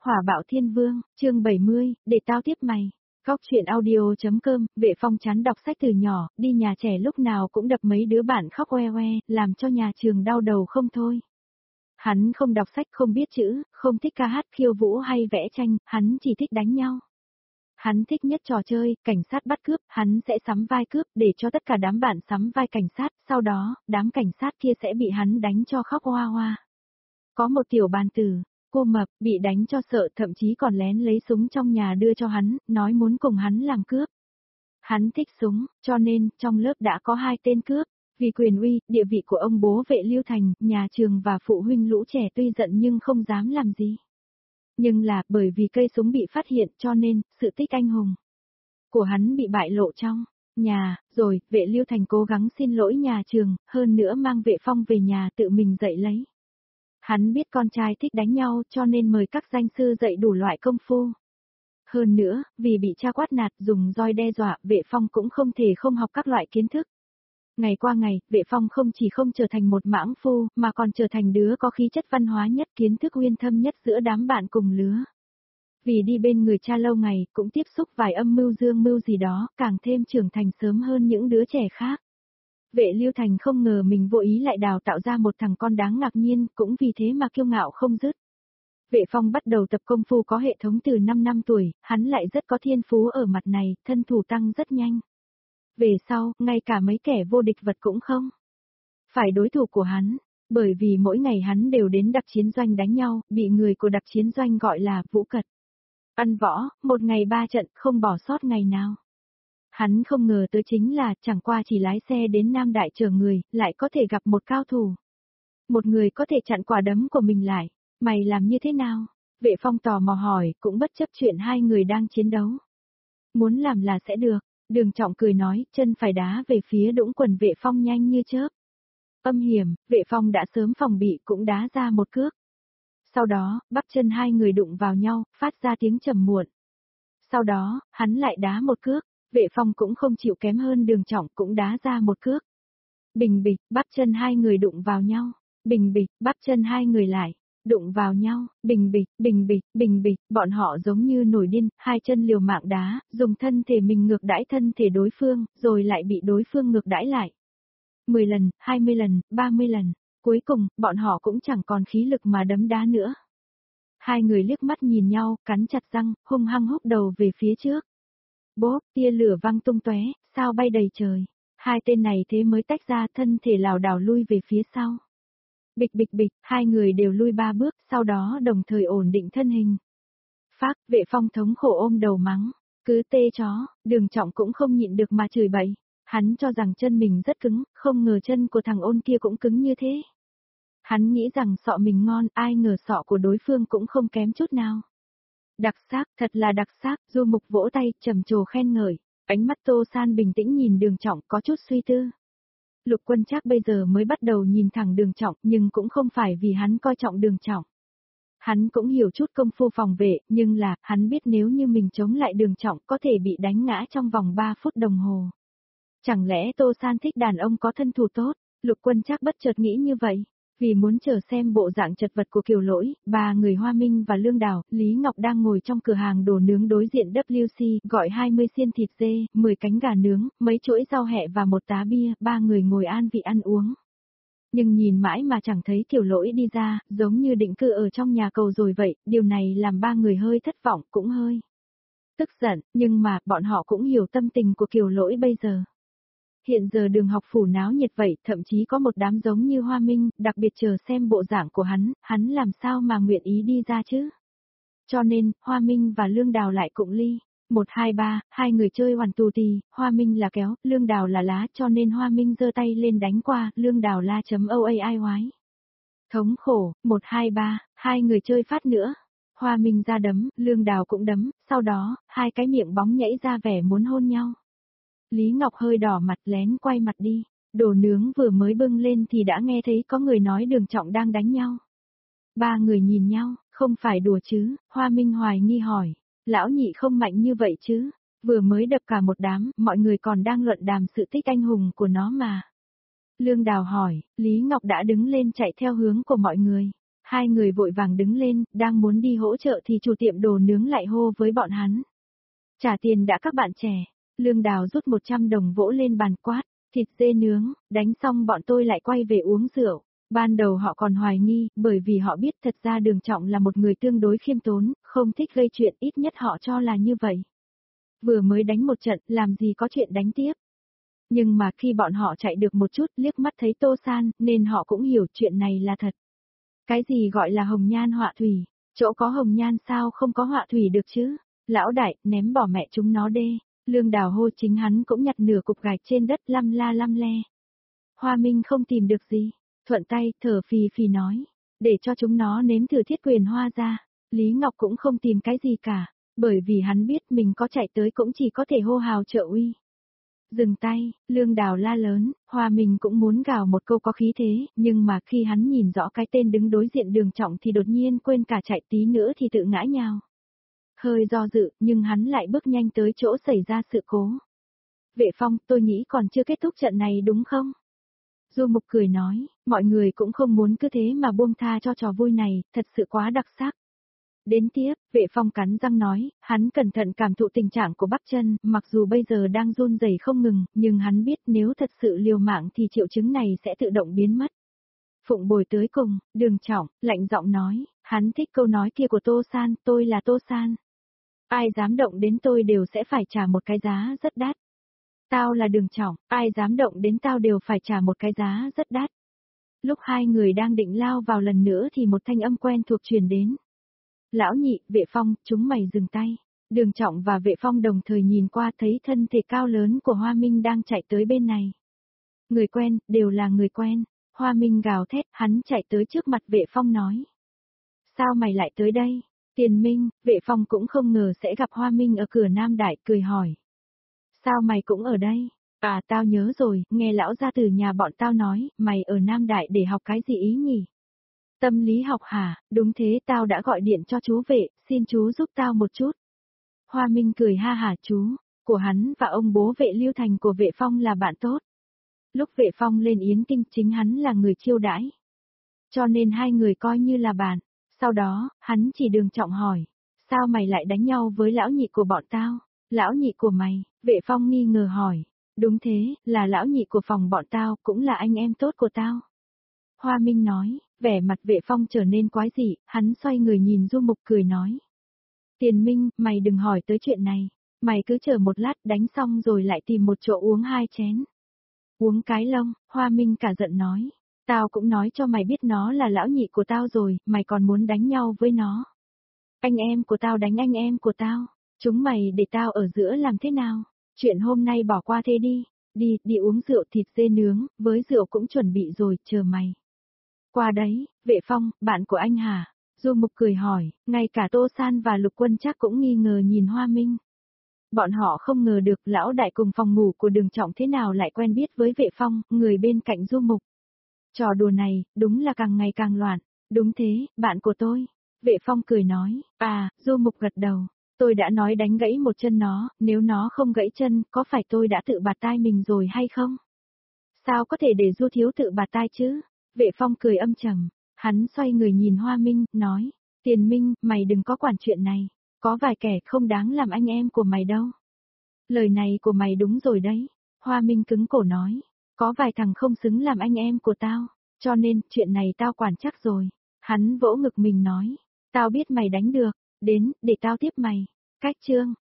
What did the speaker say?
Hỏa bạo thiên vương, chương 70, để tao tiếp mày. Góc chuyện audio.com, Vệ Phong chán đọc sách từ nhỏ, đi nhà trẻ lúc nào cũng đập mấy đứa bạn khóc oe oe, làm cho nhà trường đau đầu không thôi. Hắn không đọc sách, không biết chữ, không thích ca hát khiêu vũ hay vẽ tranh, hắn chỉ thích đánh nhau. Hắn thích nhất trò chơi, cảnh sát bắt cướp, hắn sẽ sắm vai cướp để cho tất cả đám bạn sắm vai cảnh sát, sau đó, đám cảnh sát kia sẽ bị hắn đánh cho khóc hoa hoa. Có một tiểu bàn tử, cô mập, bị đánh cho sợ, thậm chí còn lén lấy súng trong nhà đưa cho hắn, nói muốn cùng hắn làm cướp. Hắn thích súng, cho nên, trong lớp đã có 2 tên cướp. Vì quyền uy, địa vị của ông bố Vệ Lưu Thành, nhà trường và phụ huynh lũ trẻ tuy giận nhưng không dám làm gì. Nhưng là, bởi vì cây súng bị phát hiện cho nên, sự tích anh hùng của hắn bị bại lộ trong nhà, rồi, Vệ Lưu Thành cố gắng xin lỗi nhà trường, hơn nữa mang Vệ Phong về nhà tự mình dạy lấy. Hắn biết con trai thích đánh nhau cho nên mời các danh sư dạy đủ loại công phu. Hơn nữa, vì bị cha quát nạt dùng roi đe dọa, Vệ Phong cũng không thể không học các loại kiến thức. Ngày qua ngày, Vệ Phong không chỉ không trở thành một mãng phu, mà còn trở thành đứa có khí chất văn hóa nhất, kiến thức uyên thâm nhất giữa đám bạn cùng lứa. Vì đi bên người cha lâu ngày, cũng tiếp xúc vài âm mưu dương mưu gì đó, càng thêm trưởng thành sớm hơn những đứa trẻ khác. Vệ Lưu Thành không ngờ mình vô ý lại đào tạo ra một thằng con đáng ngạc nhiên, cũng vì thế mà kiêu ngạo không dứt. Vệ Phong bắt đầu tập công phu có hệ thống từ 5 năm tuổi, hắn lại rất có thiên phú ở mặt này, thân thủ tăng rất nhanh. Về sau, ngay cả mấy kẻ vô địch vật cũng không phải đối thủ của hắn, bởi vì mỗi ngày hắn đều đến đặc chiến doanh đánh nhau, bị người của đặc chiến doanh gọi là vũ cật. Ăn võ, một ngày 3 trận, không bỏ sót ngày nào. Hắn không ngờ tới chính là chẳng qua chỉ lái xe đến Nam Đại chờ người, lại có thể gặp một cao thủ. Một người có thể chặn quả đấm của mình lại. Mày làm như thế nào? Vệ Phong tò mò hỏi, cũng bất chấp chuyện hai người đang chiến đấu. Muốn làm là sẽ được. Đường Trọng cười nói, chân phải đá về phía đũng quần Vệ Phong nhanh như chớp. Âm hiểm, Vệ Phong đã sớm phòng bị cũng đá ra một cước. Sau đó, bắp chân hai người đụng vào nhau, phát ra tiếng trầm muộn. Sau đó, hắn lại đá một cước. Vệ Phong cũng không chịu kém hơn Đường Trọng, cũng đá ra một cước. Bình bịch, bắp chân hai người đụng vào nhau. Bình bịch, bắp chân hai người lại đụng vào nhau, bình bịch, bình bịch, bình bịch, bọn họ giống như nổi điên, hai chân liều mạng đá, dùng thân thể mình ngược đãi thân thể đối phương, rồi lại bị đối phương ngược đãi lại. 10 lần, 20 lần, 30 lần, cuối cùng, bọn họ cũng chẳng còn khí lực mà đấm đá nữa. Hai người liếc mắt nhìn nhau, cắn chặt răng, hung hăng húc đầu về phía trước. Bốp, tia lửa văng tung tóe, sao bay đầy trời. Hai tên này thế mới tách ra, thân thể lảo đảo lui về phía sau. Bịch bịch bịch, hai người đều lui 3 bước, sau đó đồng thời ổn định thân hình. Phác, Vệ Phong thống khổ ôm đầu mắng, cứ tê chó, Đường Trọng cũng không nhịn được mà chửi bậy. Hắn cho rằng chân mình rất cứng, không ngờ chân của thằng ôn kia cũng cứng như thế. Hắn nghĩ rằng sọ mình ngon, ai ngờ sọ của đối phương cũng không kém chút nào. Đặc sắc, thật là đặc sắc, Du Mục vỗ tay, trầm trồ khen ngợi. Ánh mắt Tô San bình tĩnh nhìn Đường Trọng có chút suy tư. Lục Quân Trác bây giờ mới bắt đầu nhìn thẳng Đường Trọng, nhưng cũng không phải vì hắn coi trọng Đường Trọng. Hắn cũng hiểu chút công phu phòng vệ, nhưng là, hắn biết nếu như mình chống lại Đường Trọng có thể bị đánh ngã trong vòng 3 phút đồng hồ. Chẳng lẽ Tô San thích đàn ông có thân thủ tốt? Lục Quân Trác bất chợt nghĩ như vậy. Vì muốn chờ xem bộ dạng chật vật của Kiều Lỗi, ba người Hoa Minh và Lương Đào, Lý Ngọc đang ngồi trong cửa hàng đồ nướng đối diện WC, gọi 20 xiên thịt dê, 10 cánh gà nướng, mấy chuỗi rau hẹ và một tá bia, ba người ngồi an vị ăn uống. Nhưng nhìn mãi mà chẳng thấy Kiều Lỗi đi ra, giống như định cư ở trong nhà cầu rồi vậy, điều này làm ba người hơi thất vọng, cũng hơi tức giận, nhưng mà, bọn họ cũng hiểu tâm tình của Kiều Lỗi bây giờ. Hiện giờ đường học phủ náo nhiệt vậy, thậm chí có một đám giống như Hoa Minh, đặc biệt chờ xem bộ dạng của hắn làm sao mà nguyện ý đi ra chứ. Cho nên, Hoa Minh và Lương Đào lại cũng ly. 1, 2, 3, hai người chơi hoàn tù tì, Hoa Minh là kéo, Lương Đào là lá, cho nên Hoa Minh giơ tay lên đánh qua, Lương Đào la chấm oai oái. Thống khổ, 1, 2, 3, hai người chơi phát nữa. Hoa Minh ra đấm, Lương Đào cũng đấm, sau đó, hai cái miệng bóng nhảy ra vẻ muốn hôn nhau. Lý Ngọc hơi đỏ mặt lén quay mặt đi, đồ nướng vừa mới bưng lên thì đã nghe thấy có người nói Đường Trọng đang đánh nhau. Ba người nhìn nhau, không phải đùa chứ, Hoa Minh hoài nghi hỏi, lão nhị không mạnh như vậy chứ, vừa mới đập cả một đám, mọi người còn đang luận đàm sự tích anh hùng của nó mà. Lương Đào hỏi, Lý Ngọc đã đứng lên chạy theo hướng của mọi người. Hai người vội vàng đứng lên, đang muốn đi hỗ trợ thì chủ tiệm đồ nướng lại hô với bọn hắn. Trả tiền đã các bạn trẻ. Lương Đào rút 100 đồng vỗ lên bàn quát, thịt dê nướng, đánh xong bọn tôi lại quay về uống rượu. Ban đầu họ còn hoài nghi, bởi vì họ biết thật ra Đường Trọng là một người tương đối khiêm tốn, không thích gây chuyện, ít nhất họ cho là như vậy. Vừa mới đánh một trận, làm gì có chuyện đánh tiếp. Nhưng mà khi bọn họ chạy được một chút, liếc mắt thấy Tô San, nên họ cũng hiểu chuyện này là thật. Cái gì gọi là hồng nhan họa thủy, chỗ có hồng nhan sao không có họa thủy được chứ? Lão đại, ném bỏ mẹ chúng nó đê. Lương Đào hô, chính hắn cũng nhặt nửa cục gạch trên đất lăm la lăm le. Hoa Minh không tìm được gì, thuận tay, thở phì phì nói, để cho chúng nó nếm thử thiết quyền hoa ra. Lý Ngọc cũng không tìm cái gì cả, bởi vì hắn biết mình có chạy tới cũng chỉ có thể hô hào trợ uy. Dừng tay, Lương Đào la lớn, Hoa Minh cũng muốn gào một câu có khí thế, nhưng mà khi hắn nhìn rõ cái tên đứng đối diện Đường Trọng thì đột nhiên quên cả chạy, tí nữa thì tự ngã nhào. Hơi do dự, nhưng hắn lại bước nhanh tới chỗ xảy ra sự cố. Vệ Phong, tôi nghĩ còn chưa kết thúc trận này đúng không? Du Mục cười nói, mọi người cũng không muốn cứ thế mà buông tha cho trò vui này, thật sự quá đặc sắc. Đến tiếp, Vệ Phong cắn răng nói, hắn cẩn thận cảm thụ tình trạng của Bắc Chân, mặc dù bây giờ đang run rẩy không ngừng, nhưng hắn biết nếu thật sự liều mạng thì triệu chứng này sẽ tự động biến mất. Phụng bồi tới cùng, Đường Trọng, lạnh giọng nói, hắn thích câu nói kia của Tô San, tôi là Tô San. Ai dám động đến tôi đều sẽ phải trả một cái giá rất đắt. Tao là Đường Trọng, ai dám động đến tao đều phải trả một cái giá rất đắt. Lúc hai người đang định lao vào lần nữa thì một thanh âm quen thuộc truyền đến. Lão Nhị, Vệ Phong, chúng mày dừng tay. Đường Trọng và Vệ Phong đồng thời nhìn qua thấy thân thể cao lớn của Hoa Minh đang chạy tới bên này. Người quen, đều là người quen. Hoa Minh gào thét, hắn chạy tới trước mặt Vệ Phong nói. Sao mày lại tới đây? Tiền Minh, Vệ Phong cũng không ngờ sẽ gặp Hoa Minh ở cửa Nam Đại, cười hỏi. Sao mày cũng ở đây? À, tao nhớ rồi, nghe lão gia từ nhà bọn tao nói, mày ở Nam Đại để học cái gì ý nhỉ? Tâm lý học hả? Đúng thế, tao đã gọi điện cho chú Vệ, xin chú giúp tao một chút. Hoa Minh cười ha hả, chú của hắn và ông bố Vệ Lưu Thành của Vệ Phong là bạn tốt. Lúc Vệ Phong lên Yến Kinh chính hắn là người chiêu đãi. Cho nên hai người coi như là bạn. Sau đó, hắn chỉ Đường Trọng hỏi, sao mày lại đánh nhau với lão nhị của bọn tao? Lão nhị của mày? Vệ Phong nghi ngờ hỏi. Đúng thế, là lão nhị của phòng bọn tao, cũng là anh em tốt của tao. Hoa Minh nói, vẻ mặt Vệ Phong trở nên quái dị, hắn xoay người nhìn Du Mục cười nói. Tiền Minh, mày đừng hỏi tới chuyện này, mày cứ chờ một lát đánh xong rồi lại tìm một chỗ uống 2 chén. Uống cái lông, Hoa Minh cả giận nói. Tao cũng nói cho mày biết nó là lão nhị của tao rồi, mày còn muốn đánh nhau với nó. Anh em của tao đánh anh em của tao, chúng mày để tao ở giữa làm thế nào? Chuyện hôm nay bỏ qua thế đi, đi uống rượu thịt dê nướng, với rượu cũng chuẩn bị rồi, chờ mày. Qua đấy, Vệ Phong, bạn của anh hả? Du Mục cười hỏi, ngay cả Tô San và Lục Quân chắc cũng nghi ngờ nhìn Hoa Minh. Bọn họ không ngờ được lão đại cùng phòng ngủ của Đường Trọng thế nào lại quen biết với Vệ Phong, người bên cạnh Du Mục. Trò đùa này, đúng là càng ngày càng loạn. Đúng thế, bạn của tôi. Vệ Phong cười nói, à, Du Mục gật đầu. Tôi đã nói đánh gãy một chân nó, nếu nó không gãy chân, có phải tôi đã tự bạt tai mình rồi hay không? Sao có thể để Du thiếu tự bạt tai chứ? Vệ Phong cười âm trầm. Hắn xoay người nhìn Hoa Minh, nói, Tiền Minh, mày đừng có quản chuyện này. Có vài kẻ không đáng làm anh em của mày đâu. Lời này của mày đúng rồi đấy. Hoa Minh cứng cổ nói, có vài thằng không xứng làm anh em của tao, cho nên chuyện này tao quản chắc rồi. Hắn vỗ ngực mình nói, tao biết mày đánh được, đến, để tao tiếp mày. Cách chương